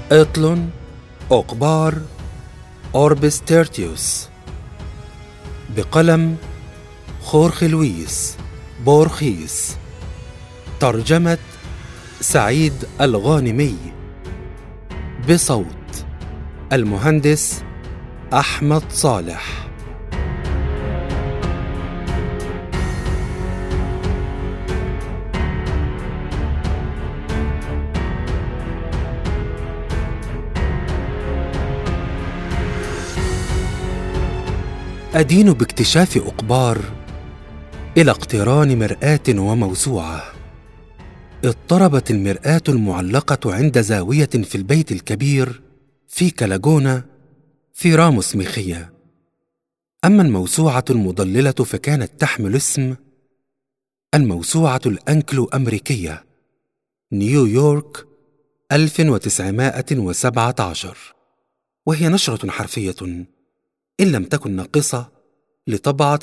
إطل، أقبار، أوربس تيرتيوس، بقلم خورخي لويس بورخيس، ترجمة سعيد الغانمي، بصوت المهندس أحمد صالح. أدين باكتشاف أقبار إلى اقتران مرآة وموسوعة. اضطربت المرآة المعلقة عند زاوية في البيت الكبير في كالاجونا في راموس ميخيا. أما الموسوعة المضللة فكانت تحمل اسم الموسوعة الأنكلو أمريكية، نيويورك 1917، وهي نشرة حرفية إن لم تكن ناقصة لطبعة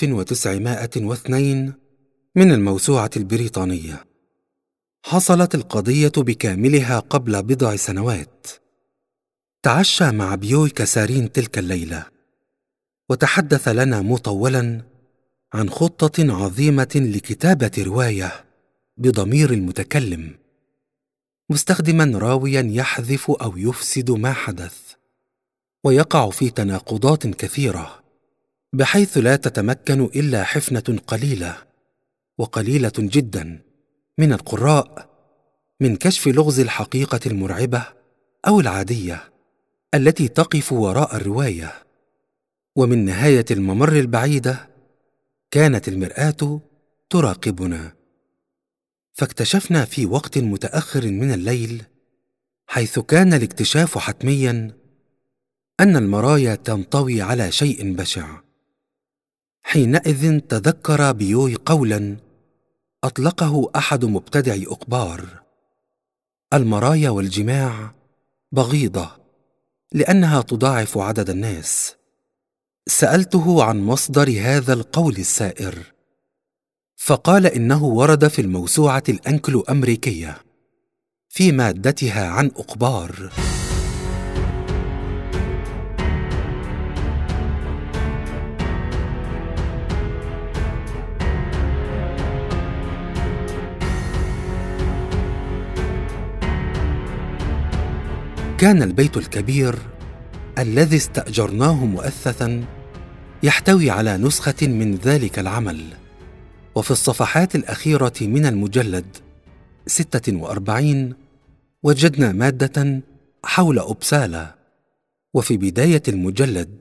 1902 من الموسوعة البريطانية. حصلت القضية بكاملها قبل بضع سنوات. تعشى مع بيوي كاسارين تلك الليلة، وتحدث لنا مطولا عن خطة عظيمة لكتابة رواية بضمير المتكلم، مستخدما راويا يحذف أو يفسد ما حدث، ويقع في تناقضات كثيرة، بحيث لا تتمكن إلا حفنة قليلة وقليلة جدا من القراء من كشف لغز الحقيقة المرعبة أو العادية التي تقف وراء الرواية. ومن نهاية الممر البعيدة كانت المرآة تراقبنا، فاكتشفنا في وقت متأخر من الليل، حيث كان الاكتشاف حتميا، أن المرايا تنطوي على شيء بشع. حينئذ تذكر بيوي قولا أطلقه أحد مبتدعي أقبار: المرايا والجماع بغيضة لأنها تضاعف عدد الناس. سألته عن مصدر هذا القول السائر، فقال إنه ورد في الموسوعة الأنكلو أمريكية في مادتها عن أقبار. كان البيت الكبير الذي استأجرناه مؤثثا يحتوي على نسخة من ذلك العمل، وفي الصفحات الأخيرة من المجلد 46 وجدنا مادة حول أبسالا، وفي بداية المجلد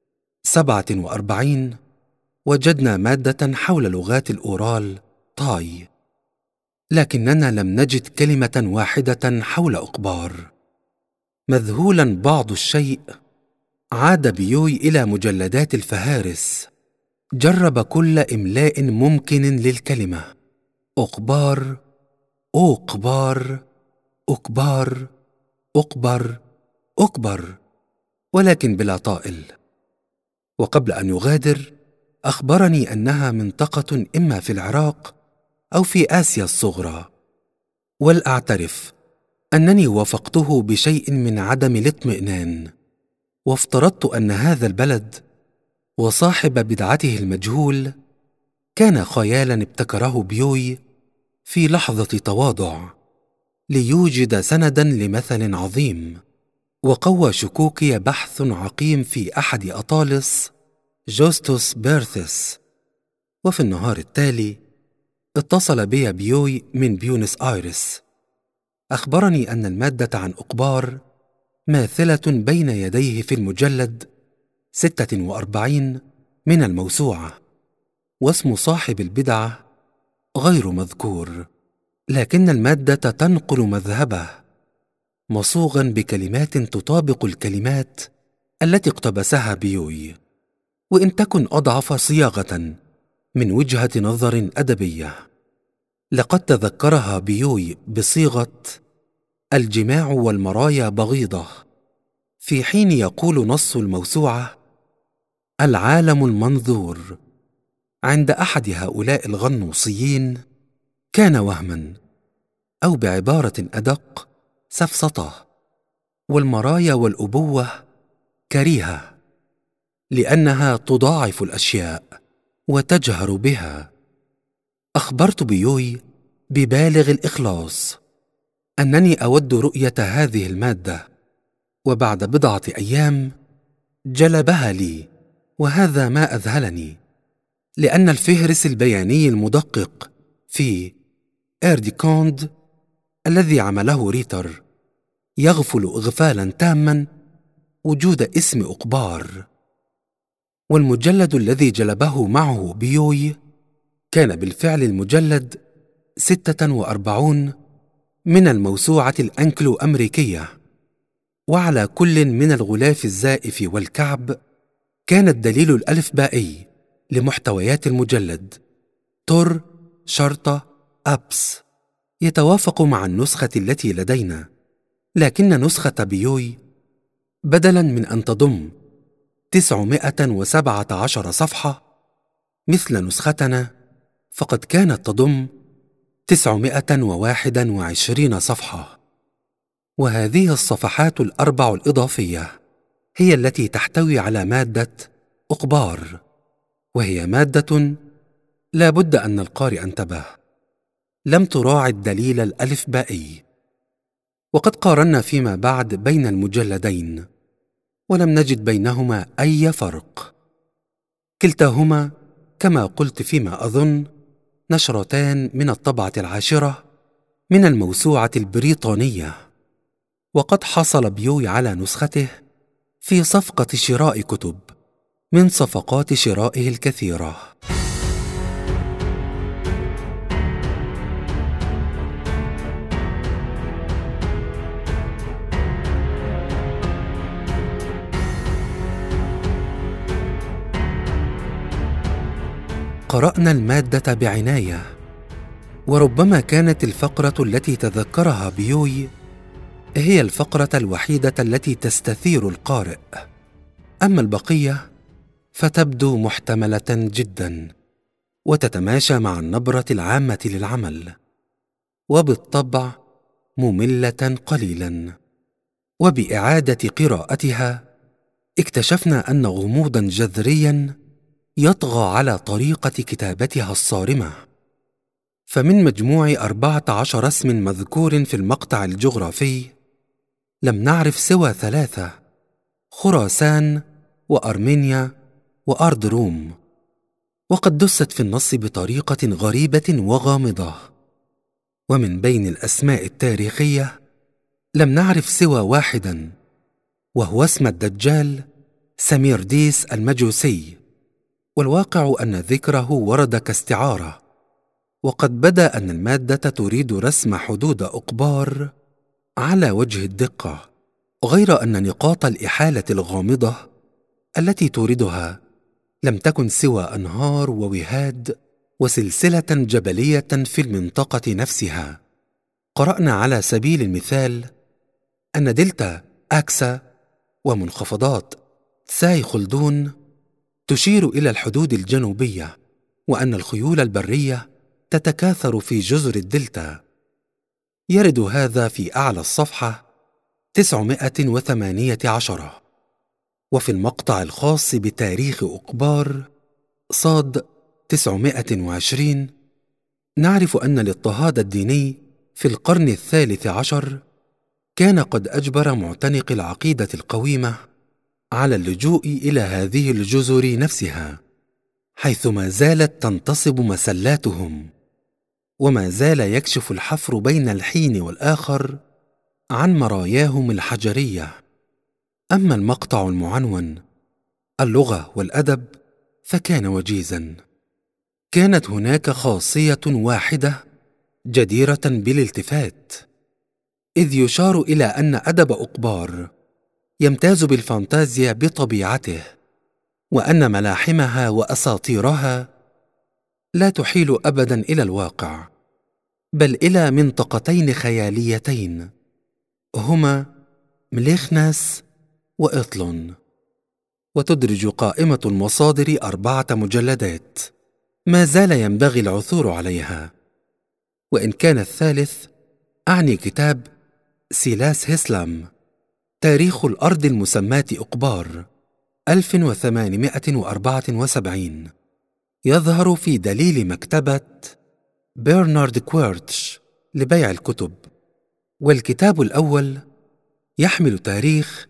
47 وجدنا مادة حول لغات الأورال تاي، لكننا لم نجد كلمة واحدة حول أقبار. مذهولا بعض الشيء، عاد بيوي إلى مجلدات الفهارس، جرب كل إملاء ممكن للكلمة أقبار، أقبار، أقبار، أقبر، أكبر، ولكن بلا طائل. وقبل أن يغادر أخبرني أنها منطقة إما في العراق أو في آسيا الصغرى، ولأعترف أنني وافقته بشيء من عدم الاطمئنان، وافترضت أن هذا البلد وصاحب بدعته المجهول كان خيالا ابتكره بيوي في لحظة تواضع ليوجد سندا لمثل عظيم. وقوى شكوكي بحث عقيم في أحد أطالس جوستوس بيرثس. وفي النهار التالي اتصل بي بيوي من بيونس آيرس، أخبرني أن المادة عن أقبار ماثلة بين يديه في المجلد 46 من الموسوعة، واسم صاحب البدعة غير مذكور، لكن المادة تنقل مذهبه مصوغا بكلمات تطابق الكلمات التي اقتبسها بيوي، وإن تكن أضعف صياغة من وجهة نظر أدبية. لقد تذكرها بيوي بصيغة الجماع والمرايا بغيضة، في حين يقول نص الموسوعة العالم المنظور عند أحد هؤلاء الغنوصيين كان وهما، أو بعبارة أدق سفسطة، والمرايا والأبوة كريهة، لأنها تضاعف الأشياء وتجهر بها. أخبرت بيوي ببالغ الإخلاص أنني أود رؤية هذه المادة، وبعد بضعة أيام جلبها لي، وهذا ما أذهلني، لأن الفهرس البياني المدقق في إرديكوند الذي عمله ريتر يغفل إغفالا تاما وجود اسم أقبار. والمجلد الذي جلبه معه بيوي كان بالفعل المجلد 46 من الموسوعة الأنكلو أمريكية، وعلى كل من الغلاف الزائف والكعب كان الدليل الألفبائي لمحتويات المجلد تور شرطة أبس، يتوافق مع النسخة التي لدينا، لكن نسخة بيوي بدلاً من أن تضم 917 صفحة مثل نسختنا، فقد كانت تضم 921 صفحة. وهذه الصفحات الأربع الإضافية هي التي تحتوي على مادة أقبار، وهي مادة لا بد أن القارئ انتبه لم تراعي الدليل الألفبائي. وقد قارنا فيما بعد بين المجلدين ولم نجد بينهما أي فرق. كلتاهما كما قلت فيما أظن نشرتان من الطبعة 10 من الموسوعة البريطانية. وقد حصل بيوي على نسخته في صفقة شراء كتب من صفقات شرائه الكثيرة. قرأنا المادة بعناية، وربما كانت الفقرة التي تذكرها بيوي هي الفقرة الوحيدة التي تستثير القارئ، أما البقية فتبدو محتملة جدا وتتماشى مع النبرة العامة للعمل، وبالطبع مملة قليلا. وبإعادة قراءتها اكتشفنا أن غموضا جذريا يطغى على طريقة كتابتها الصارمة. فمن مجموع 14 اسم مذكور في المقطع الجغرافي لم نعرف سوى 3: خراسان وأرمينيا وأرض روم، وقد دست في النص بطريقة غريبة وغامضة. ومن بين الأسماء التاريخية لم نعرف سوى واحدا، وهو اسم الدجال سميرديس المجوسي، والواقع أن ذكره ورد كاستعارة، وقد بدا أن المادة تريد رسم حدود أقبار على وجه الدقة، غير أن نقاط الإحالة الغامضة التي توردها لم تكن سوى أنهار ووهاد وسلسلة جبلية في المنطقة نفسها. قرأنا على سبيل المثال أن دلتا أكسا ومنخفضات تساي خلدون تشير إلى الحدود الجنوبية، وأن الخيول البرية تتكاثر في جزر الدلتا. يرد هذا في أعلى الصفحة 918، وفي المقطع الخاص بتاريخ أقبار صاد 920 نعرف أن الاضطهاد الديني في القرن 13 كان قد أجبر معتنقي العقيدة القويمة على اللجوء إلى هذه الجزر نفسها، حيث ما زالت تنتصب مسلاتهم، وما زال يكشف الحفر بين الحين والآخر عن مراياهم الحجرية. أما المقطع المعنون اللغة والأدب فكان وجيزا. كانت هناك خاصية واحدة جديرة بالالتفات، إذ يشار إلى أن أدب أقبار يمتاز بالفانتازيا بطبيعته، وأن ملاحمها وأساطيرها لا تحيل أبدا إلى الواقع، بل إلى منطقتين خياليتين هما مليخناس وإطلون. وتدرج قائمة المصادر 4 مجلدات ما زال ينبغي العثور عليها، وإن كان الثالث أعني كتاب سيلاس هيسلام تاريخ الأرض المسماة أقبار 1874 يظهر في دليل مكتبة برنارد كويرتش لبيع الكتب، والكتاب الأول يحمل تاريخ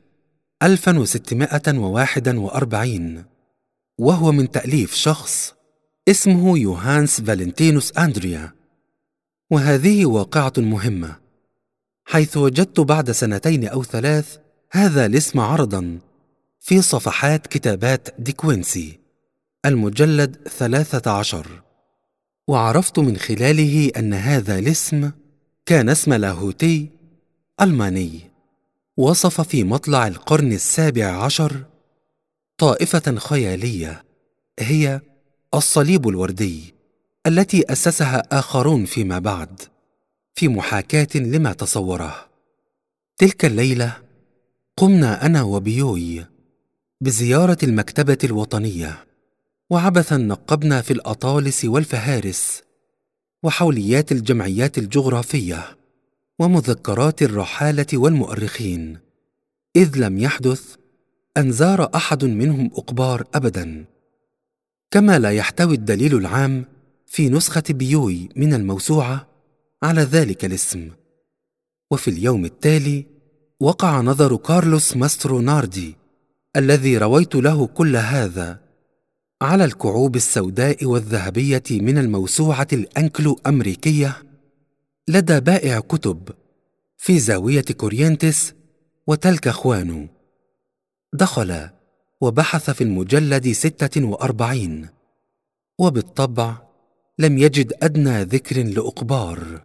1641 وهو من تأليف شخص اسمه يوهانس فالنتينوس أندريا. وهذه واقعة مهمة، حيث وجدت بعد 2 أو 3 هذا الاسم عرضاً في صفحات كتابات ديكوينسي المجلد 13، وعرفت من خلاله أن هذا الاسم كان اسم لاهوتي ألماني وصف في مطلع القرن 17 طائفة خيالية هي الصليب الوردي، التي أسسها آخرون فيما بعد في محاكاة لما تصوره. تلك الليلة قمنا أنا وبيوي بزيارة المكتبة الوطنية، وعبثا نقبنا في الأطالس والفهارس وحوليات الجمعيات الجغرافية ومذكرات الرحالة والمؤرخين، إذ لم يحدث أن زار أحد منهم أقبار أبدا، كما لا يحتوي الدليل العام في نسخة بيوي من الموسوعة على ذلك الاسم. وفي اليوم التالي وقع نظر كارلوس ماستروناردي الذي رويت له كل هذا على الكعوب السوداء والذهبية من الموسوعة الأنكلو أمريكية لدى بائع كتب في زاوية كورينتس وتلك خوانو. دخل وبحث في المجلد 46، وبالطبع لم يجد أدنى ذكر لأقبار.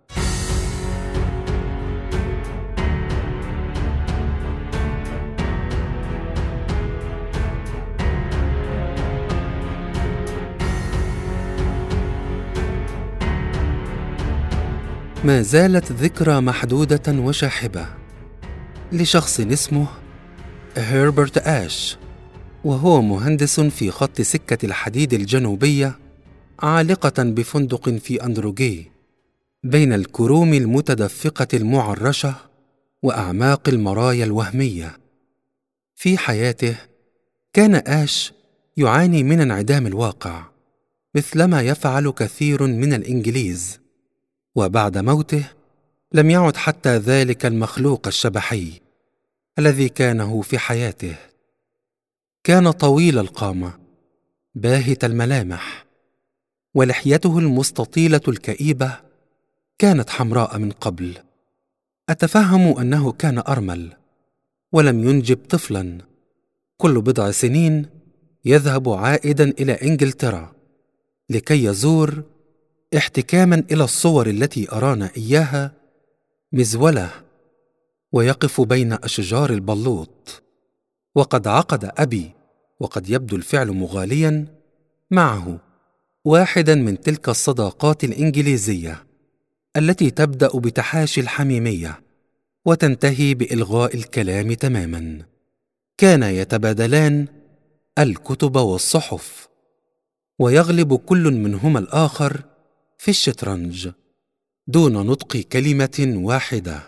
ما زالت ذكرى محدودة وشاحبة لشخص اسمه هيربرت آش، وهو مهندس في خط سكة الحديد الجنوبية عالقة بفندق في أندروغي بين الكروم المتدفقة المعرشة وأعماق المرايا الوهمية. في حياته كان آش يعاني من انعدام الواقع مثلما يفعل كثير من الإنجليز، وبعد موته لم يعد حتى ذلك المخلوق الشبحي الذي كانه في حياته. كان طويل القامة باهت الملامح، ولحيته المستطيلة الكئيبة كانت حمراء من قبل. أتفهم أنه كان أرمل ولم ينجب طفلا، كل بضع سنين يذهب عائدا إلى إنجلترا لكي يزور احتكاما إلى الصور التي أرانا إياها مزولة، ويقف بين أشجار البلوط. وقد عقد أبي، وقد يبدو الفعل مغاليا، معه واحدا من تلك الصداقات الإنجليزية التي تبدأ بتحاشي الحميمية وتنتهي بإلغاء الكلام تماما. كانا يتبادلان الكتب والصحف، ويغلب كل منهما الآخر في الشطرنج دون نطق كلمة واحدة.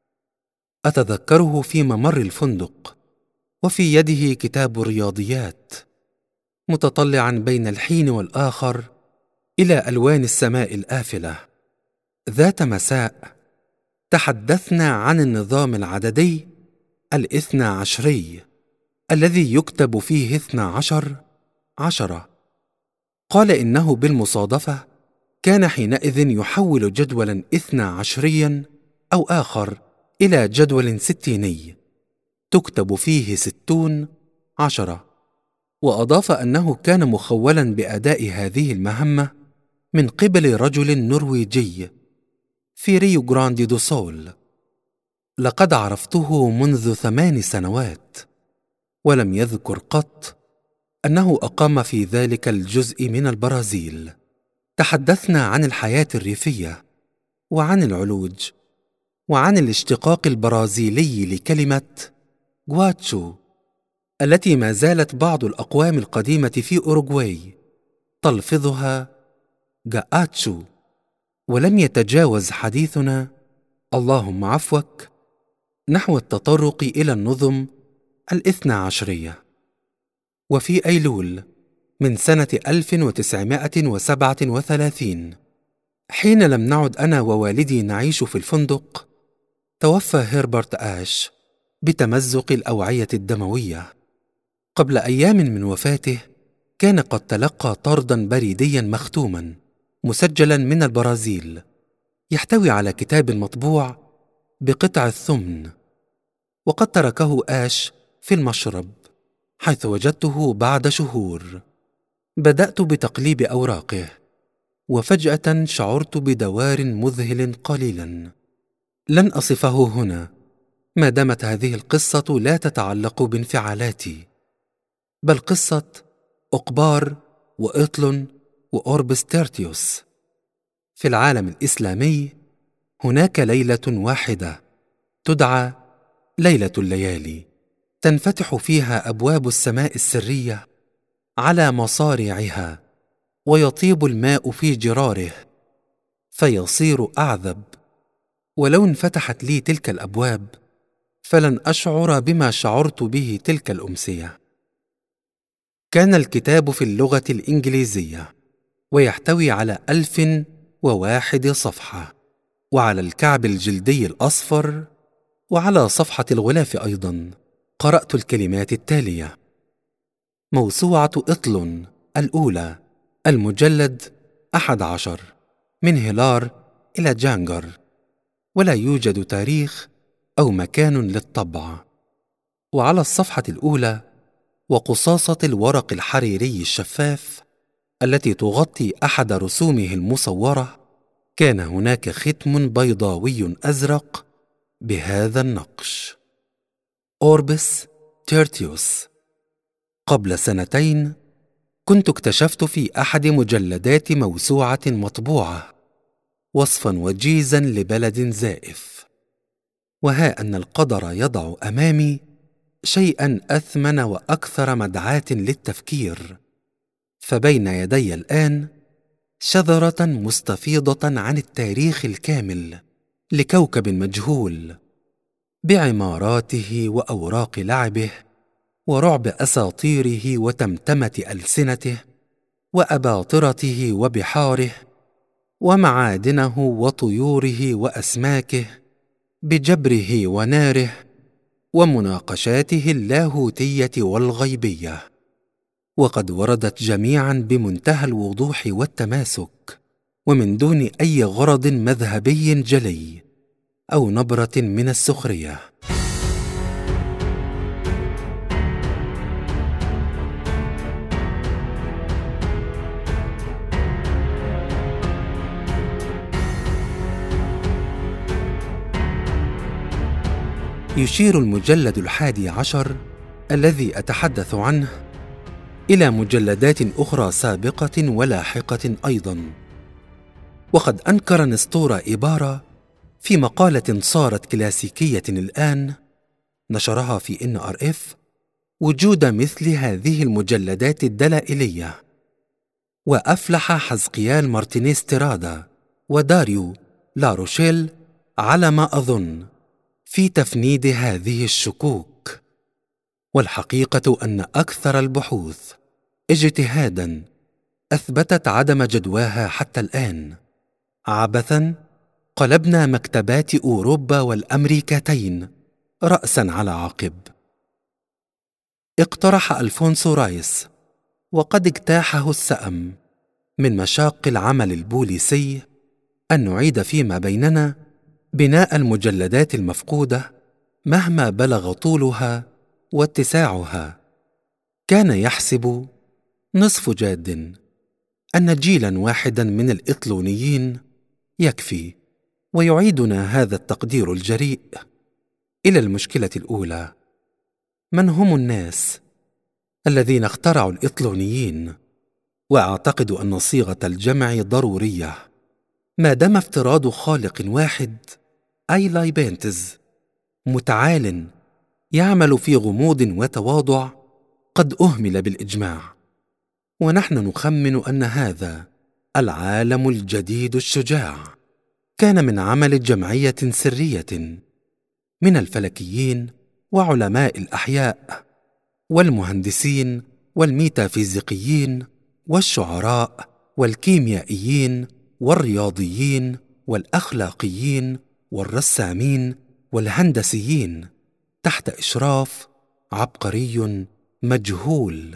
أتذكره في ممر الفندق وفي يده كتاب الرياضيات، متطلعا بين الحين والآخر إلى ألوان السماء الآفلة. ذات مساء تحدثنا عن النظام العددي 12 الذي يكتب فيه 12 10. قال إنه بالمصادفة كان حينئذ يحول جدولا 12 أو آخر إلى جدول 60 تكتب فيه 60 10، وأضاف أنه كان مخولا بأداء هذه المهمة من قبل رجل نرويجي في ريو غراندي دو سول. لقد عرفته منذ 8 سنوات، ولم يذكر قط أنه أقام في ذلك الجزء من البرازيل. تحدثنا عن الحياة الريفية، وعن العلوج، وعن الاشتقاق البرازيلي لكلمة غواتشو التي ما زالت بعض الأقوام القديمة في أوروغواي تلفظها غاتشو. ولم يتجاوز حديثنا، اللهم عفوك، نحو التطرق إلى النظم الاثنى عشرية. وفي أيلول من سنة 1937، حين لم نعد أنا ووالدي نعيش في الفندق، توفى هربرت آش بتمزق الأوعية الدموية. قبل أيام من وفاته كان قد تلقى طردا بريديا مختوما مسجلا من البرازيل، يحتوي على كتاب مطبوع بقطع الثمن، وقد تركه آش في المشرب، حيث وجدته بعد شهور. بدأت بتقليب أوراقه، وفجأة شعرت بدوار مذهل قليلا. لن أصفه هنا ما دامت هذه القصة لا تتعلق بانفعالاتي، بل قصة أقبار وإطل وأوربس تيرتيوس. في العالم الإسلامي هناك ليلة واحدة تدعى ليلة الليالي، تنفتح فيها أبواب السماء السرية على مصارعها، ويطيب الماء في جراره فيصير أعذب. ولو انفتحت لي تلك الأبواب فلن أشعر بما شعرت به تلك الأمسية. كان الكتاب في اللغة الإنجليزية، ويحتوي على 1001 صفحة، وعلى الكعب الجلدي الأصفر، وعلى صفحة الغلاف أيضا قرأت الكلمات التالية: موسوعة إطل الأولى، المجلد 11، من هيلار إلى جانجر، ولا يوجد تاريخ أو مكان للطبع. وعلى الصفحة الأولى وقصاصة الورق الحريري الشفاف التي تغطي أحد رسومه المصورة، كان هناك ختم بيضاوي أزرق بهذا النقش: أوربس تيرتيوس. قبل 2 كنت اكتشفت في أحد مجلدات موسوعة مطبوعة وصفا وجيزا لبلد زائف، وها أن القدر يضع أمامي شيئا أثمن وأكثر مدعاة للتفكير. فبين يدي الآن شذرة مستفيضة عن التاريخ الكامل لكوكب مجهول، بعماراته وأوراق لعبه ورعب أساطيره وتمتمة ألسنته وأباطرته وبحاره ومعادنه وطيوره وأسماكه، بجبره وناره ومناقشاته اللاهوتية والغيبية، وقد وردت جميعا بمنتهى الوضوح والتماسك، ومن دون أي غرض مذهبي جلي أو نبرة من السخرية. يشير المجلد 11 الذي أتحدث عنه إلى مجلدات أخرى سابقة ولاحقة أيضا. وقد أنكر نسطور إبارة في مقالة صارت كلاسيكية الآن نشرها في NRF وجود مثل هذه المجلدات الدلائلية. وأفلح حزقيال مارتينيز تيرادا وداريو لاروشيل على ما أظن في تفنيد هذه الشكوك. والحقيقة أن أكثر البحوث اجتهادا أثبتت عدم جدواها حتى الآن. عبثا قلبنا مكتبات أوروبا والأمريكتين رأسا على عقب. اقترح ألفونسو رايس، وقد اجتاحه السأم من مشاق العمل البوليسي، أن نعيد فيما بيننا بناء المجلدات المفقودة مهما بلغ طولها واتساعها. كان يحسب نصف جاد أن جيلا واحدا من الإطلونيين يكفي، ويعيدنا هذا التقدير الجريء إلى المشكلة الأولى: من هم الناس الذين اخترعوا الإطلونيين؟ وأعتقد أن صيغة الجمع ضرورية، ما دام افتراض خالق واحد أي لايبنتز متعال يعمل في غموض وتواضع قد أهمل بالإجماع. ونحن نخمن أن هذا العالم الجديد الشجاع كان من عمل جمعية سرية من الفلكيين وعلماء الأحياء والمهندسين والميتافيزيقيين والشعراء والكيميائيين والرياضيين والأخلاقيين والرسامين والهندسيين تحت إشراف عبقري مجهول.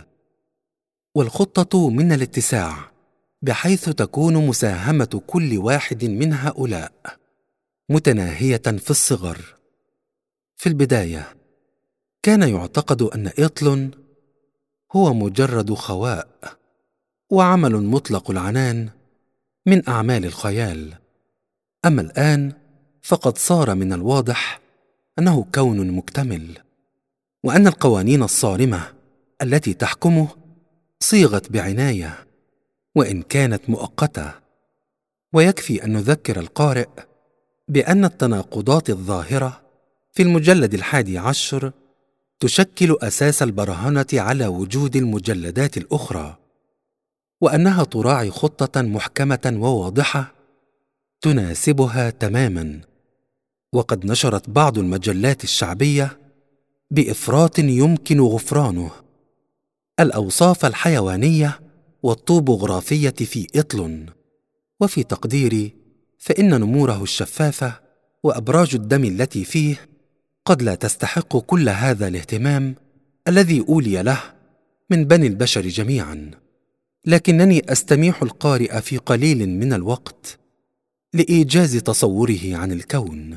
والخطة من الاتساع بحيث تكون مساهمة كل واحد من هؤلاء متناهية في الصغر. في البداية كان يعتقد أن إطل هو مجرد خواء وعمل مطلق العنان من أعمال الخيال، أما الآن فقد صار من الواضح أنه كون مكتمل، وأن القوانين الصارمة التي تحكمه صيغت بعناية وإن كانت مؤقتة. ويكفي أن نذكر القارئ بأن التناقضات الظاهرة في المجلد 11 تشكل أساس البرهنة على وجود المجلدات الأخرى، وأنها تراعي خطة محكمة وواضحة تناسبها تماما. وقد نشرت بعض المجلات الشعبية بإفراط يمكن غفرانه الأوصاف الحيوانية والطوبوغرافية في إطل، وفي تقديري فإن نموره الشفافة وأبراج الدم التي فيه قد لا تستحق كل هذا الاهتمام الذي أولي له من بني البشر جميعا. لكنني أستميح القارئ في قليل من الوقت لإيجاز تصوره عن الكون.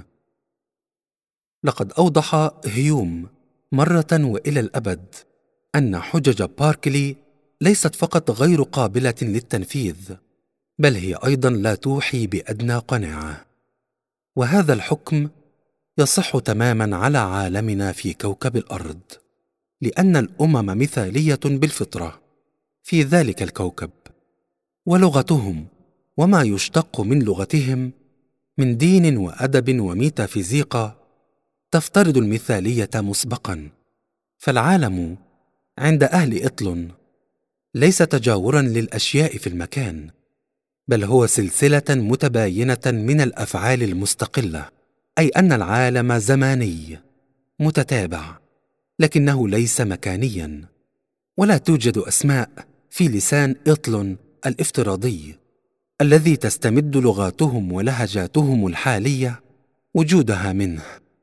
لقد أوضح هيوم مرة وإلى الأبد أن حجج باركلي ليست فقط غير قابلة للتنفيذ، بل هي أيضا لا توحي بأدنى قناعة. وهذا الحكم يصح تماما على عالمنا في كوكب الأرض، لأن الأمم مثالية بالفطرة في ذلك الكوكب، ولغتهم وما يشتق من لغتهم من دين وأدب وميتافيزيقا تفترض المثالية مسبقا. فالعالم عند أهل إطل ليس تجاورا للأشياء في المكان، بل هو سلسلة متباينة من الأفعال المستقلة، أي أن العالم زماني متتابع لكنه ليس مكانيا، ولا توجد أسماء في لسان إطل الافتراضي الذي تستمد لغاتهم ولهجاتهم الحالية وجودها منه،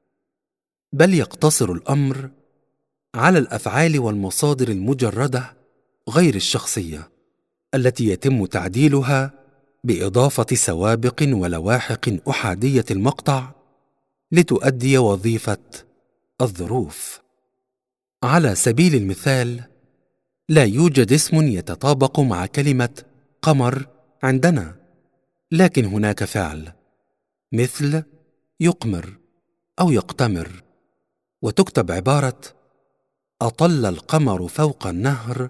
بل يقتصر الأمر على الأفعال والمصادر المجردة غير الشخصية التي يتم تعديلها بإضافة سوابق ولواحق أحادية المقطع لتؤدي وظيفة الظروف. على سبيل المثال، لا يوجد اسم يتطابق مع كلمة قمر عندنا، لكن هناك فعل مثل يقمر أو يقتمر، وتكتب عبارة أطل القمر فوق النهر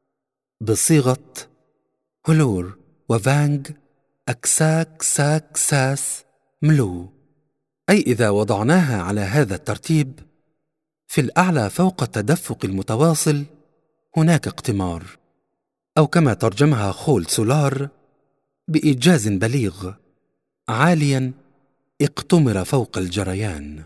بصيغة هلور وفانج أكساك ساك ساس ملو، أي إذا وضعناها على هذا الترتيب، في الأعلى فوق التدفق المتواصل هناك اقتمار، أو كما ترجمها خول سولار بإيجاز بليغ عاليا اقتمر فوق الجريان.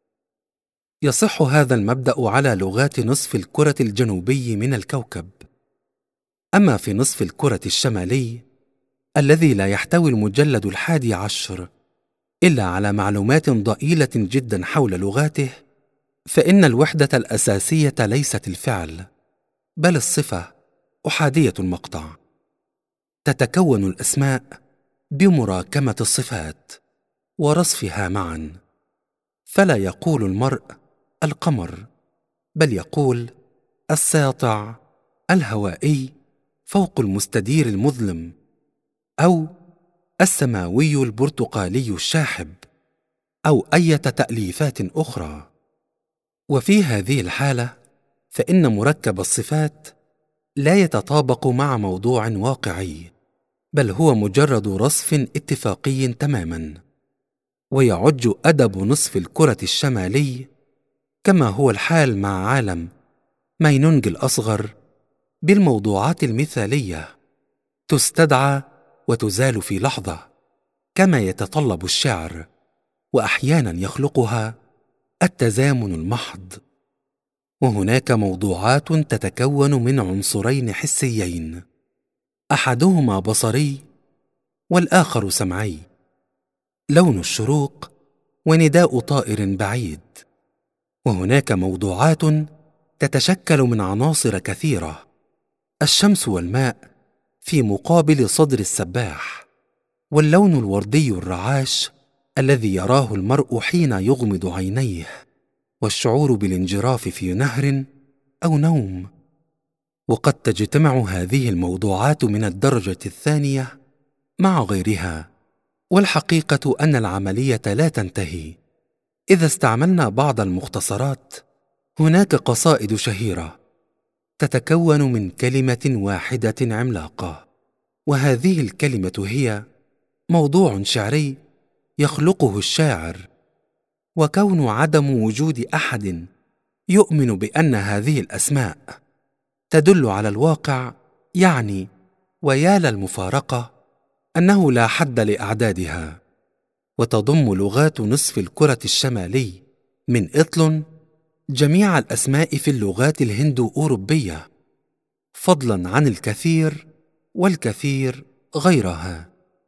يصح هذا المبدأ على لغات نصف الكرة الجنوبي من الكوكب. أما في نصف الكرة الشمالي الذي لا يحتوي المجلد 11 إلا على معلومات ضئيلة جدا حول لغاته، فإن الوحدة الأساسية ليست الفعل بل الصفة أحادية المقطع. تتكون الأسماء بمراكمة الصفات ورصفها معا، فلا يقول المرء القمر، بل يقول الساطع الهوائي فوق المستدير المظلم، أو السماوي البرتقالي الشاحب، أو أي تأليفات أخرى. وفي هذه الحالة فإن مركب الصفات لا يتطابق مع موضوع واقعي، بل هو مجرد رصف اتفاقي تماما. ويعج أدب نصف الكرة الشمالي كما هو الحال مع عالم ماينونج الأصغر بالموضوعات المثالية تستدعى وتزال في لحظة، كما يتطلب الشعر، وأحيانا يخلقها التزامن المحض. وهناك موضوعات تتكون من عنصرين حسيين، أحدهما بصري والآخر سمعي، لون الشروق ونداء طائر بعيد. وهناك موضوعات تتشكل من عناصر كثيرة، الشمس والماء في مقابل صدر السباح، واللون الوردي الرعاش الذي يراه المرء حين يغمض عينيه، والشعور بالانجراف في نهر أو نوم. وقد تجتمع هذه الموضوعات من الدرجة الثانية مع غيرها، والحقيقة أن العملية لا تنتهي. إذا استعملنا بعض المختصرات، هناك قصائد شهيرة تتكون من كلمة واحدة عملاقة، وهذه الكلمة هي موضوع شعري يخلقه الشاعر. وكون عدم وجود أحد يؤمن بأن هذه الأسماء تدل على الواقع يعني، ويا للمفارقة، أنه لا حد لأعدادها. وتضم لغات نصف الكرة الشمالي من إطلن جميع الأسماء في اللغات الهندو-أوروبية، فضلاً عن الكثير والكثير غيرها.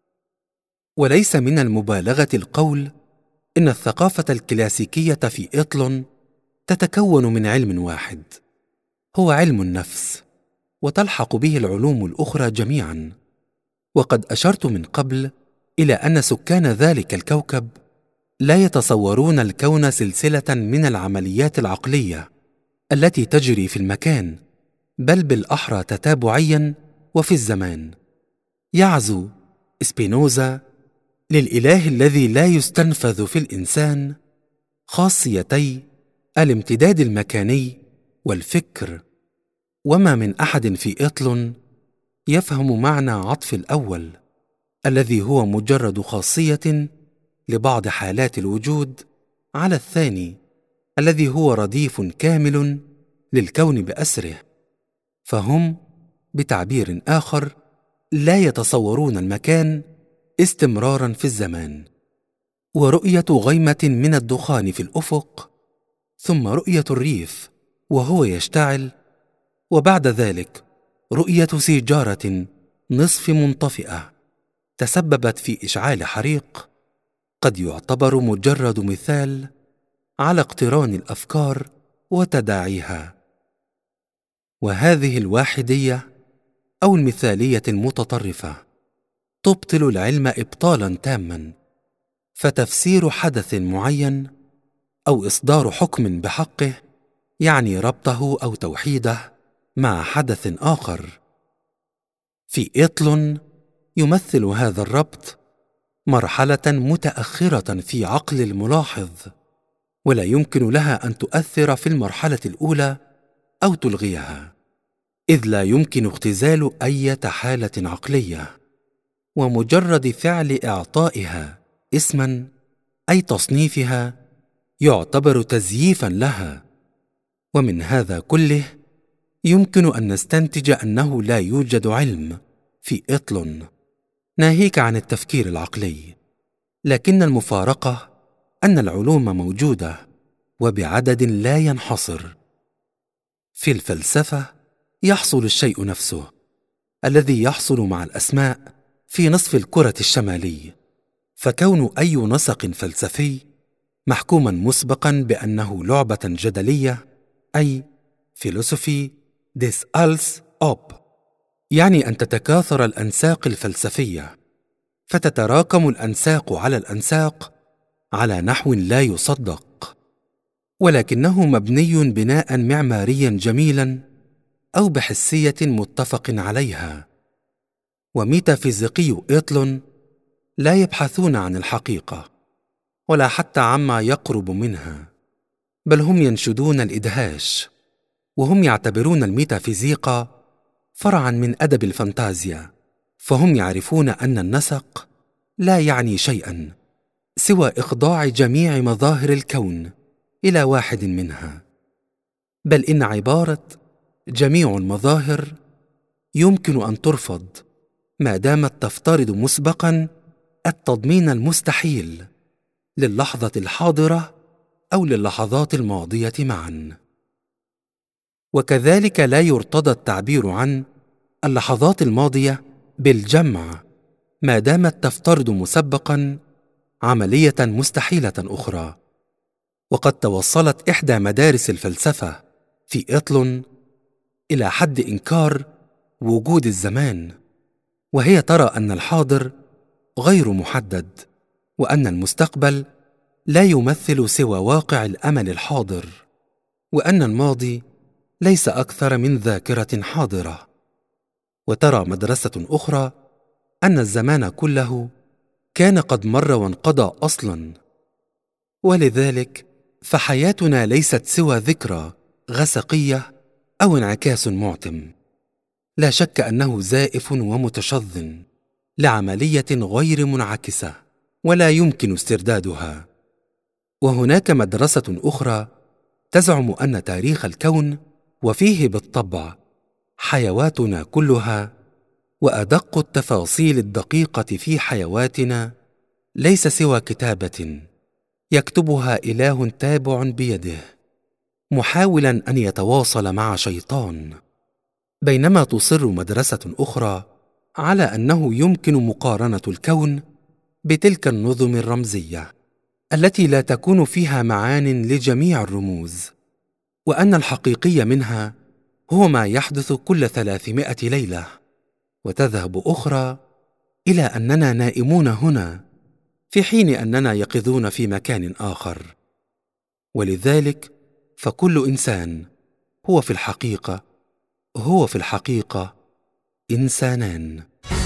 وليس من المبالغة القول إن الثقافة الكلاسيكية في إطلن تتكون من علم واحد، هو علم النفس، وتلحق به العلوم الأخرى جميعاً. وقد أشرت من قبل إلى أن سكان ذلك الكوكب لا يتصورون الكون سلسلة من العمليات العقلية التي تجري في المكان، بل بالأحرى تتابعياً وفي الزمان. يعزو سبينوزا للإله الذي لا يستنفذ في الإنسان خاصيتي الامتداد المكاني والفكر، وما من أحد في إطلن يفهم معنى عطف الأول الذي هو مجرد خاصية لبعض حالات الوجود على الثاني الذي هو رديف كامل للكون بأسره. فهم بتعبير آخر لا يتصورون المكان استمرارا في الزمان، ورؤية غيمة من الدخان في الأفق، ثم رؤية الريف وهو يشتعل، وبعد ذلك رؤية سيجارة نصف منطفئة تسببت في إشعال حريق، قد يعتبر مجرد مثال على اقتران الأفكار وتداعيها. وهذه الواحدية أو المثالية المتطرفة تبطل العلم إبطالاً تاماً، فتفسير حدث معين أو إصدار حكم بحقه يعني ربطه أو توحيده مع حدث آخر. في إطلن يمثل هذا الربط مرحلة متأخرة في عقل الملاحظ، ولا يمكن لها أن تؤثر في المرحلة الأولى أو تلغيها، إذ لا يمكن اختزال أي حالة عقلية، ومجرد فعل إعطائها اسماً أي تصنيفها يعتبر تزييفاً لها. ومن هذا كله يمكن أن نستنتج أنه لا يوجد علم في إطلن، ناهيك عن التفكير العقلي، لكن المفارقة أن العلوم موجودة وبعدد لا ينحصر. في الفلسفة يحصل الشيء نفسه الذي يحصل مع الأسماء في نصف الكرة الشمالي، فكون أي نسق فلسفي محكوما مسبقا بأنه لعبة جدلية أي فيلوسوفي ديس ألس أوب، يعني أن تتكاثر الأنساق الفلسفية، فتتراكم الأنساق على الأنساق على نحو لا يصدق، ولكنه مبني بناء معماريا جميلا أو بحسية متفق عليها. وميتافيزيقي إطلن لا يبحثون عن الحقيقة ولا حتى عما يقرب منها، بل هم ينشدون الإدهاش، وهم يعتبرون الميتافيزيق فرعا من أدب الفانتازيا، فهم يعرفون أن النسق لا يعني شيئا سوى إخضاع جميع مظاهر الكون إلى واحد منها، بل إن عبارة جميع المظاهر يمكن أن ترفض ما دامت تفترض مسبقا التضمين المستحيل للحظة الحاضرة أو للحظات الماضية معا. وكذلك لا يرتضى التعبير عن اللحظات الماضية بالجمع ما دامت تفترض مسبقا عملية مستحيلة أخرى. وقد توصلت إحدى مدارس الفلسفة في إطلون إلى حد إنكار وجود الزمان، وهي ترى أن الحاضر غير محدد، وأن المستقبل لا يمثل سوى واقع الأمل الحاضر، وأن الماضي ليس أكثر من ذاكرة حاضرة. وترى مدرسة أخرى أن الزمان كله كان قد مر وانقضى أصلاً، ولذلك فحياتنا ليست سوى ذكرى غسقية أو انعكاس معتم، لا شك أنه زائف ومتشظٍ لعملية غير منعكسة ولا يمكن استردادها. وهناك مدرسة أخرى تزعم أن تاريخ الكون وفيه بالطبع حيواتنا كلها وأدق التفاصيل الدقيقة في حيواتنا ليس سوى كتابة يكتبها إله تابع بيده محاولا أن يتواصل مع شيطان، بينما تصر مدرسة أخرى على أنه يمكن مقارنة الكون بتلك النظم الرمزية التي لا تكون فيها معان لجميع الرموز، وأن الحقيقي منها هو ما يحدث كل 300 ليلة. وتذهب أخرى إلى أننا نائمون هنا في حين أننا يقظون في مكان آخر، ولذلك فكل إنسان هو في الحقيقة إنسانان.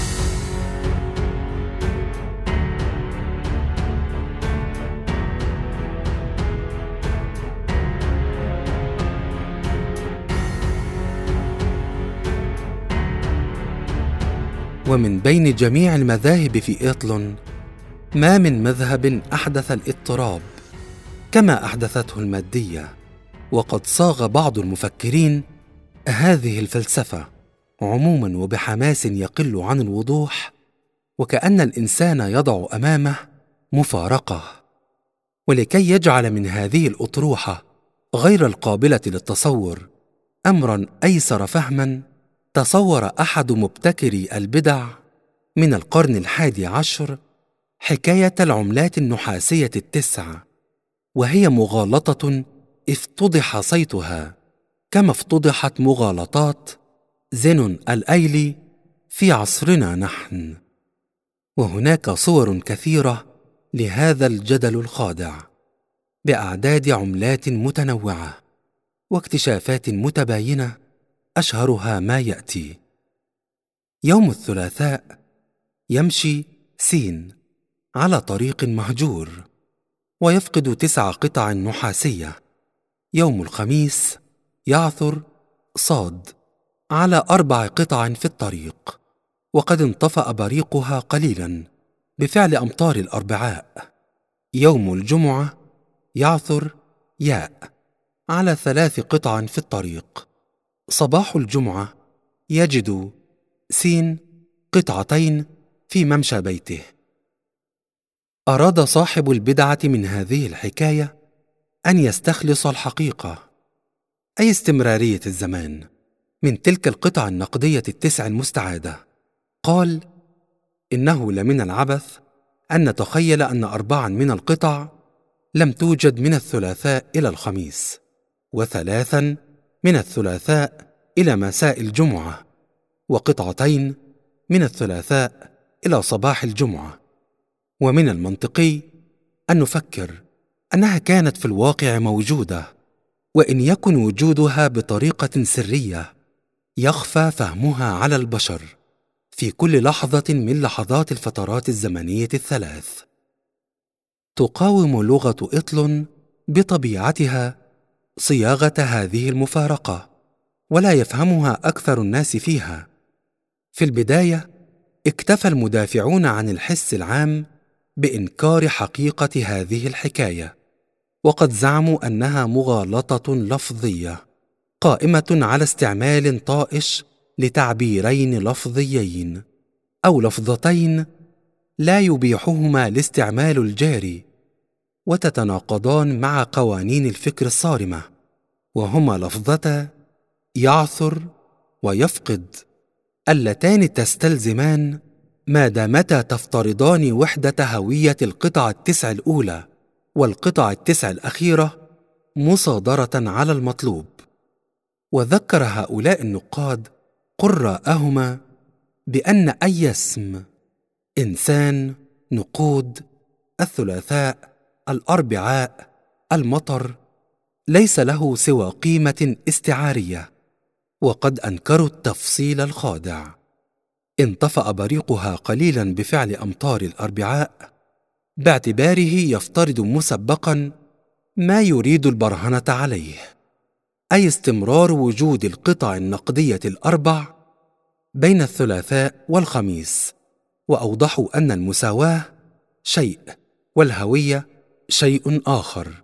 ومن بين جميع المذاهب في إطلون ما من مذهب أحدث الاضطراب كما أحدثته المادية. وقد صاغ بعض المفكرين هذه الفلسفة عموما وبحماس يقل عن الوضوح، وكأن الإنسان يضع أمامه مفارقة. ولكي يجعل من هذه الأطروحة غير القابلة للتصور أمرا أيسر فهما، تصور أحد مبتكري البدع من القرن 11 حكاية العملات النحاسية 9، وهي مغالطة افتضح صيتها كما افتضحت مغالطات زينون الأيلي في عصرنا نحن. وهناك صور كثيرة لهذا الجدل الخادع بأعداد عملات متنوعة واكتشافات متباينة، أشهرها ما يأتي: يوم الثلاثاء يمشي سين على طريق مهجور ويفقد 9 قطع نحاسية. يوم الخميس يعثر صاد على 4 قطع في الطريق وقد انطفأ بريقها قليلا بفعل أمطار الأربعاء. يوم الجمعة يعثر ياء على 3 قطع في الطريق. صباح الجمعة يجد سين قطعتين في ممشى بيته. أراد صاحب البدعة من هذه الحكاية أن يستخلص الحقيقة، أي استمرارية الزمان، من تلك القطع النقدية 9 المستعادة. قال: إنه لمن العبث أن نتخيل أن 4 من القطع لم توجد من الثلاثاء إلى الخميس، و3 من الثلاثاء إلى مساء الجمعة، وقطعتين من الثلاثاء إلى صباح الجمعة. ومن المنطقي أن نفكر أنها كانت في الواقع موجودة، وإن يكن وجودها بطريقة سرية يخفى فهمها على البشر في كل لحظة من لحظات الفترات الزمنية 3. تقاوم لغة إطلون بطبيعتها صياغة هذه المفارقة، ولا يفهمها أكثر الناس فيها. في البداية اكتفى المدافعون عن الحس العام بإنكار حقيقة هذه الحكاية، وقد زعموا أنها مغالطة لفظية قائمة على استعمال طائش لتعبيرين لفظيين أو لفظتين لا يبيحهما الاستعمال الجاري، وتتناقضان مع قوانين الفكر الصارمة، وهما لفظتا يعثر ويفقد، اللتان تستلزمان ما دامتا تفترضان وحدة هوية القطع التسع الأولى والقطع التسع الأخيرة مصادرة على المطلوب. وذكر هؤلاء النقاد قراءهما بأن أي اسم إنسان، نقود، الثلاثاء، الأربعاء، المطر ليس له سوى قيمة استعارية، وقد أنكروا التفصيل الخادع. انطفأ بريقها قليلا بفعل أمطار الأربعاء باعتباره يفترض مسبقا ما يريد البرهنة عليه، أي استمرار وجود القطع النقدية الأربع بين الثلاثاء والخميس، وأوضحوا أن المساواة شيء والهوية شيء آخر.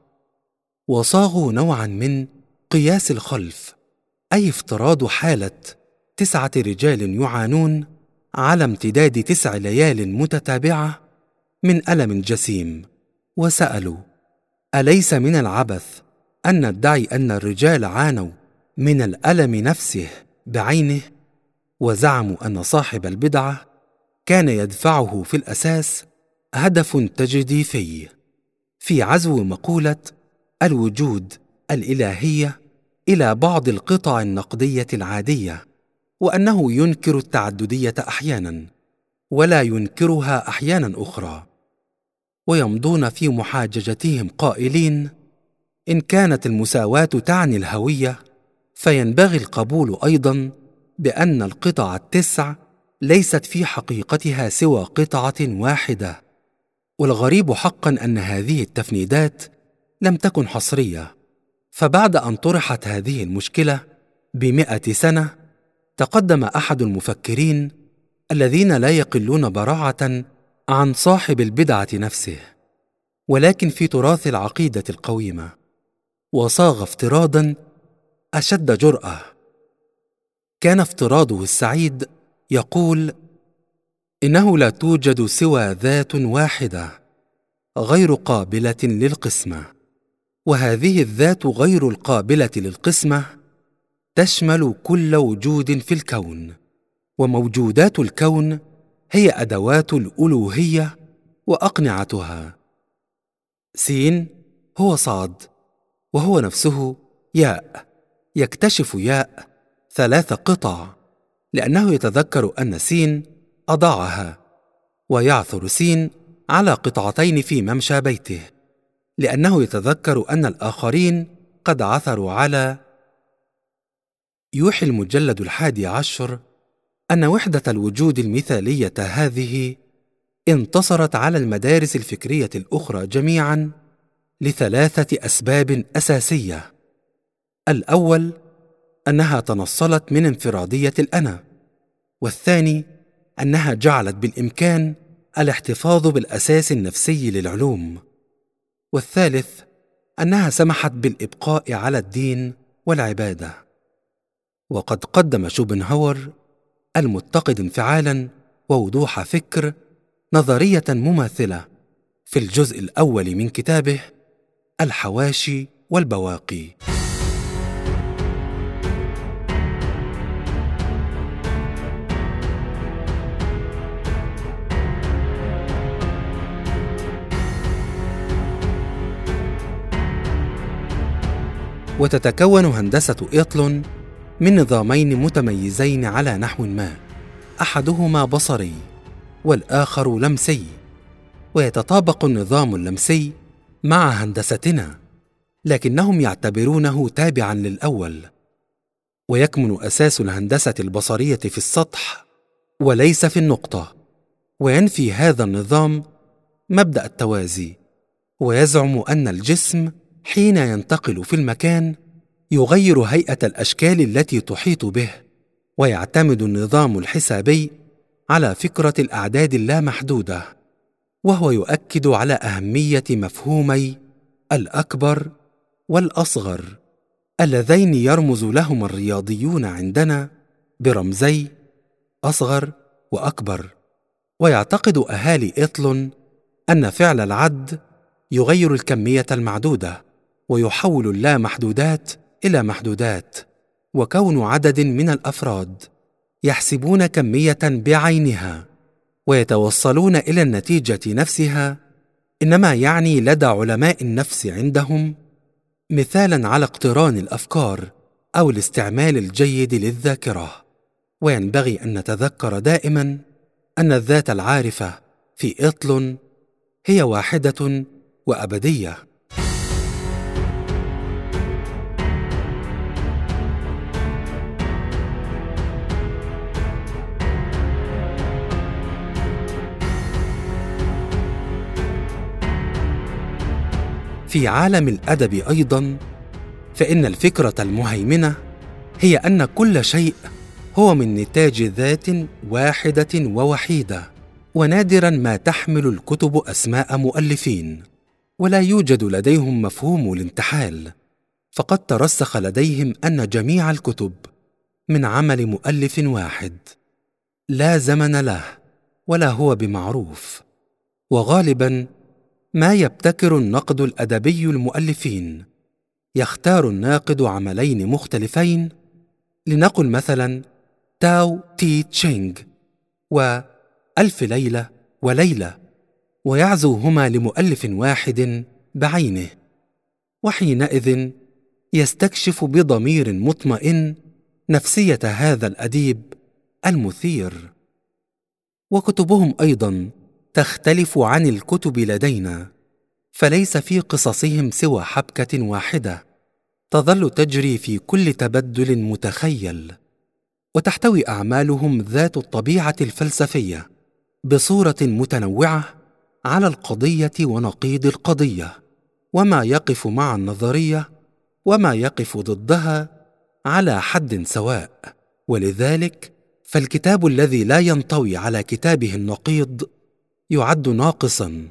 وصاغوا نوعا من قياس الخلف، أي افتراض حالة 9 رجال يعانون على امتداد 9 ليال متتابعة من ألم جسيم، وسألوا: أليس من العبث أن ندعي أن الرجال عانوا من الألم نفسه بعينه؟ وزعموا أن صاحب البدعة كان يدفعه في الأساس هدف تجديفي في عزو مقولة الوجود الإلهية إلى بعض القطع النقدية العادية، وأنه ينكر التعددية أحيانا ولا ينكرها أحيانا أخرى. ويمضون في محاججتهم قائلين: إن كانت المساواة تعني الهوية، فينبغي القبول أيضا بأن القطع التسع ليست في حقيقتها سوى قطعة واحدة. والغريب حقا أن هذه التفنيدات لم تكن حصرية، فبعد أن طرحت هذه المشكلة ب100 سنة تقدم أحد المفكرين الذين لا يقلون براعة عن صاحب البدعة نفسه، ولكن في تراث العقيدة القويمة، وصاغ افتراضا أشد جرأة. كان افتراضه السعيد يقول: إنه لا توجد سوى ذات واحدة غير قابلة للقسمة، وهذه الذات غير القابلة للقسمة تشمل كل وجود في الكون، وموجودات الكون هي أدوات الألوهية وأقنعتها. سين هو صاد، وهو نفسه ياء، يكتشف ياء 3 قطع، لأنه يتذكر أن سين أضاعها، ويعثر سين على قطعتين في ممشى بيته، لأنه يتذكر أن الآخرين قد عثروا على. يوحي المجلد 11 أن وحدة الوجود المثالية هذه انتصرت على المدارس الفكرية الأخرى جميعا ل3 أسباب أساسية. الأول أنها تنصلت من انفرادية الأنا، والثاني أنها جعلت بالإمكان الاحتفاظ بالأساس النفسي للعلوم، والثالث أنها سمحت بالإبقاء على الدين والعبادة. وقد قدم شوبنهاور المتقد انفعالا ووضوح فكر نظرية مماثلة في الجزء الأول من كتابه الحواشي والبواقي. وتتكون هندسة إيطلون من نظامين متميزين على نحو ما، أحدهما بصري والآخر لمسي، ويتطابق النظام اللمسي مع هندستنا، لكنهم يعتبرونه تابعا للأول. ويكمن أساس الهندسة البصرية في السطح وليس في النقطة، وينفي هذا النظام مبدأ التوازي، ويزعم أن الجسم حين ينتقل في المكان يغير هيئة الأشكال التي تحيط به. ويعتمد النظام الحسابي على فكرة الأعداد اللامحدودة، وهو يؤكد على أهمية مفهومي الأكبر والأصغر اللذين يرمز لهما الرياضيون عندنا برمزي أصغر وأكبر. ويعتقد أهالي إيطلون أن فعل العد يغير الكمية المعدودة ويحول اللامحدودات إلى محدودات، وكون عدد من الأفراد يحسبون كمية بعينها ويتوصلون إلى النتيجة نفسها إنما يعني لدى علماء النفس عندهم مثالاً على اقتران الأفكار أو الاستعمال الجيد للذاكرة. وينبغي أن نتذكر دائماً أن الذات العارفة في إطل هي واحدة وأبدية. في عالم الأدب أيضاً، فإن الفكرة المهيمنة هي أن كل شيء هو من نتاج ذات واحدة ووحيدة، ونادراً ما تحمل الكتب أسماء مؤلفين، ولا يوجد لديهم مفهوم الانتحال، فقد ترسخ لديهم أن جميع الكتب من عمل مؤلف واحد لا زمن له ولا هو بمعروف. وغالباً ما يبتكر النقد الأدبي المؤلفين، يختار الناقد عملين مختلفين، لنقل مثلاً تاو تي تشينغ وألف ليلة وليلة، ويعزوهما لمؤلف واحد بعينه، وحينئذ يستكشف بضمير مطمئن نفسية هذا الأديب المثير. وكتبهم أيضاً تختلف عن الكتب لدينا، فليس في قصصهم سوى حبكة واحدة تظل تجري في كل تبدل متخيل، وتحتوي أعمالهم ذات الطبيعة الفلسفية بصورة متنوعة على القضية ونقيض القضية، وما يقف مع النظرية وما يقف ضدها على حد سواء. ولذلك فالكتاب الذي لا ينطوي على كتابه النقيض يعد ناقصاً.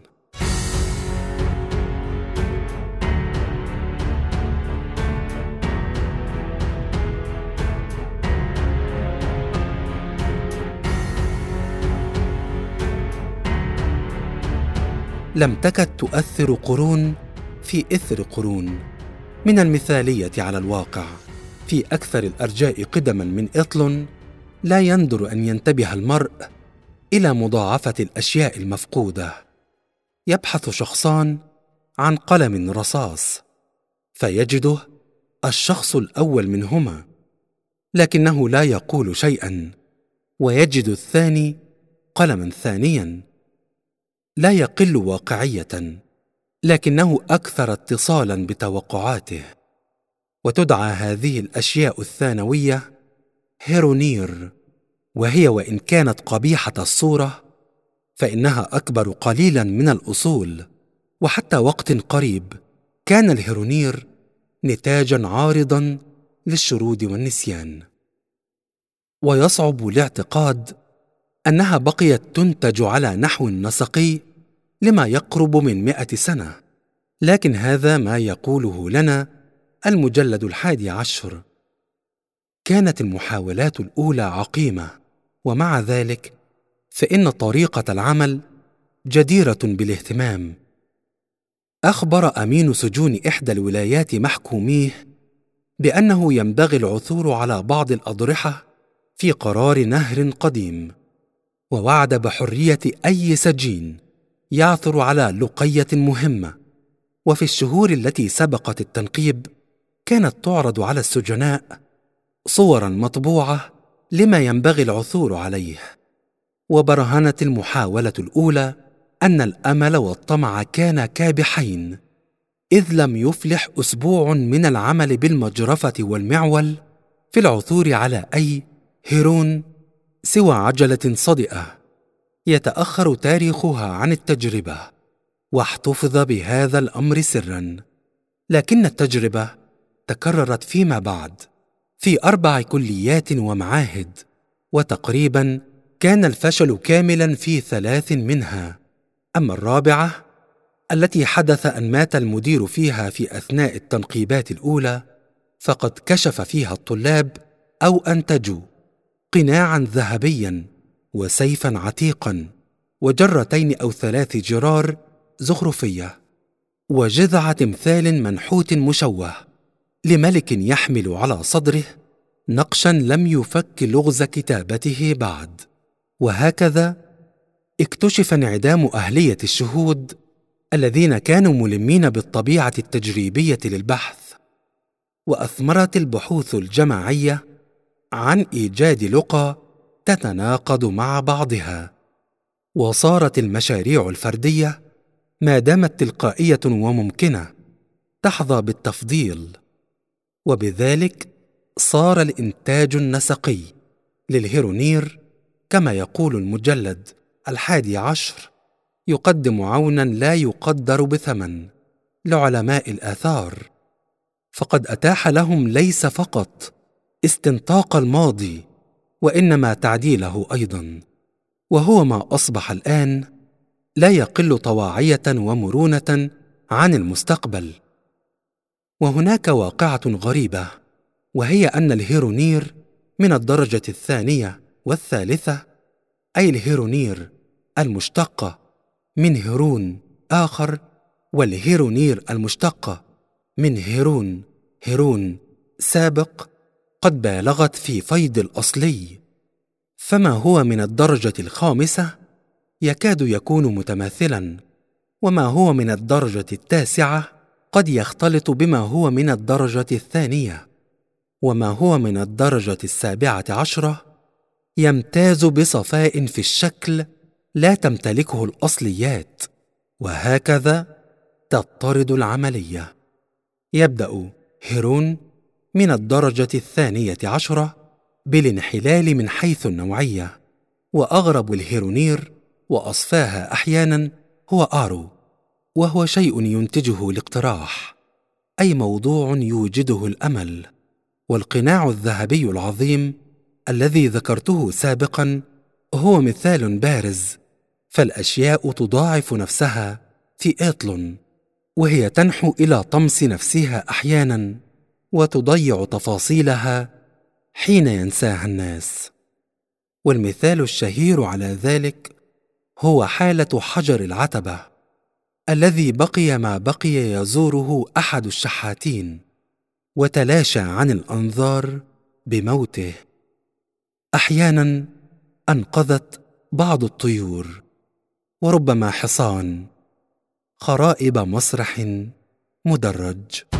لم تكد تؤثر قرون في إثر قرون من المثالية على الواقع في أكثر الأرجاء قدماً من إطل. لا يندر أن ينتبه المرء إلى مضاعفة الأشياء المفقودة. يبحث شخصان عن قلم رصاص فيجده الشخص الأول منهما، لكنه لا يقول شيئاً، ويجد الثاني قلماً ثانياً لا يقل واقعية، لكنه أكثر اتصالاً بتوقعاته. وتدعى هذه الأشياء الثانوية هيرونير، وهي وإن كانت قبيحة الصورة فإنها أكبر قليلاً من الأصول. وحتى وقت قريب كان الهيرونير نتاجاً عارضاً للشرود والنسيان، ويصعب الاعتقاد أنها بقيت تنتج على نحو نسقي لما يقرب من 100 سنة. لكن هذا ما يقوله لنا المجلد 11. كانت المحاولات الأولى عقيمة، ومع ذلك فإن طريقة العمل جديرة بالاهتمام. أخبر أمين سجون إحدى الولايات محكوميه بأنه ينبغي العثور على بعض الأضرحة في قرار نهر قديم، ووعد بحرية أي سجين يعثر على لقية مهمة. وفي الشهور التي سبقت التنقيب كانت تعرض على السجناء صوراً مطبوعة لما ينبغي العثور عليه. وبرهنت المحاولة الأولى أن الأمل والطمع كانا كابحين، إذ لم يفلح أسبوع من العمل بالمجرفة والمعول في العثور على أي هيرون سوى عجلة صدئة يتأخر تاريخها عن التجربة، واحتفظ بهذا الأمر سراً. لكن التجربة تكررت فيما بعد في 4 كليات ومعاهد، وتقريباً كان الفشل كاملاً في 3 منها. أما الرابعة التي حدث أن مات المدير فيها في أثناء التنقيبات الأولى، فقد كشف فيها الطلاب أو أنتجوا قناعاً ذهبياً وسيفاً عتيقاً وجرتين أو 3 جرار زخرفية. وجذع تمثال منحوت مشوه لملك يحمل على صدره نقشا لم يفك لغز كتابته بعد. وهكذا اكتشف انعدام أهلية الشهود الذين كانوا ملمين بالطبيعة التجريبية للبحث، وأثمرت البحوث الجماعية عن إيجاد لقى تتناقض مع بعضها، وصارت المشاريع الفردية ما دامت تلقائية وممكنة تحظى بالتفضيل، وبذلك صار الإنتاج النسقي للهيرونير كما يقول المجلد 11 يقدم عونا لا يقدر بثمن لعلماء الآثار، فقد أتاح لهم ليس فقط استنطاق الماضي وإنما تعديله أيضا، وهو ما أصبح الآن لا يقل طواعية ومرونة عن المستقبل. وهناك واقعة غريبة، وهي أن الهيرونير من الدرجة الثانية والثالثة، أي الهيرونير المشتقة من هيرون آخر، والهيرونير المشتقة من هيرون سابق، قد بالغت في فيض الأصلي، فما هو من الدرجة الخامسة يكاد يكون متماثلا، وما هو من الدرجة التاسعة قد يختلط بما هو من الدرجة الثانية، وما هو من الدرجة 17 يمتاز بصفاء في الشكل لا تمتلكه الأصليات. وهكذا تضطرد العملية. يبدأ هيرون من الدرجة 12 بالانحلال من حيث النوعية، وأغرب الهيرونير وأصفاها أحيانا هو آرو، وهو شيء ينتجه الاقتراح، أي موضوع يوجده الأمل. والقناع الذهبي العظيم الذي ذكرته سابقا هو مثال بارز، فالأشياء تضاعف نفسها في إطلون، وهي تنحو إلى طمس نفسها أحيانا وتضيع تفاصيلها حين ينساها الناس. والمثال الشهير على ذلك هو حالة حجر العتبة الذي بقي ما بقي يزوره أحد الشحاتين وتلاشى عن الأنظار بموته. أحيانا أنقذت بعض الطيور، وربما حصان، خرائب مسرح مدرج.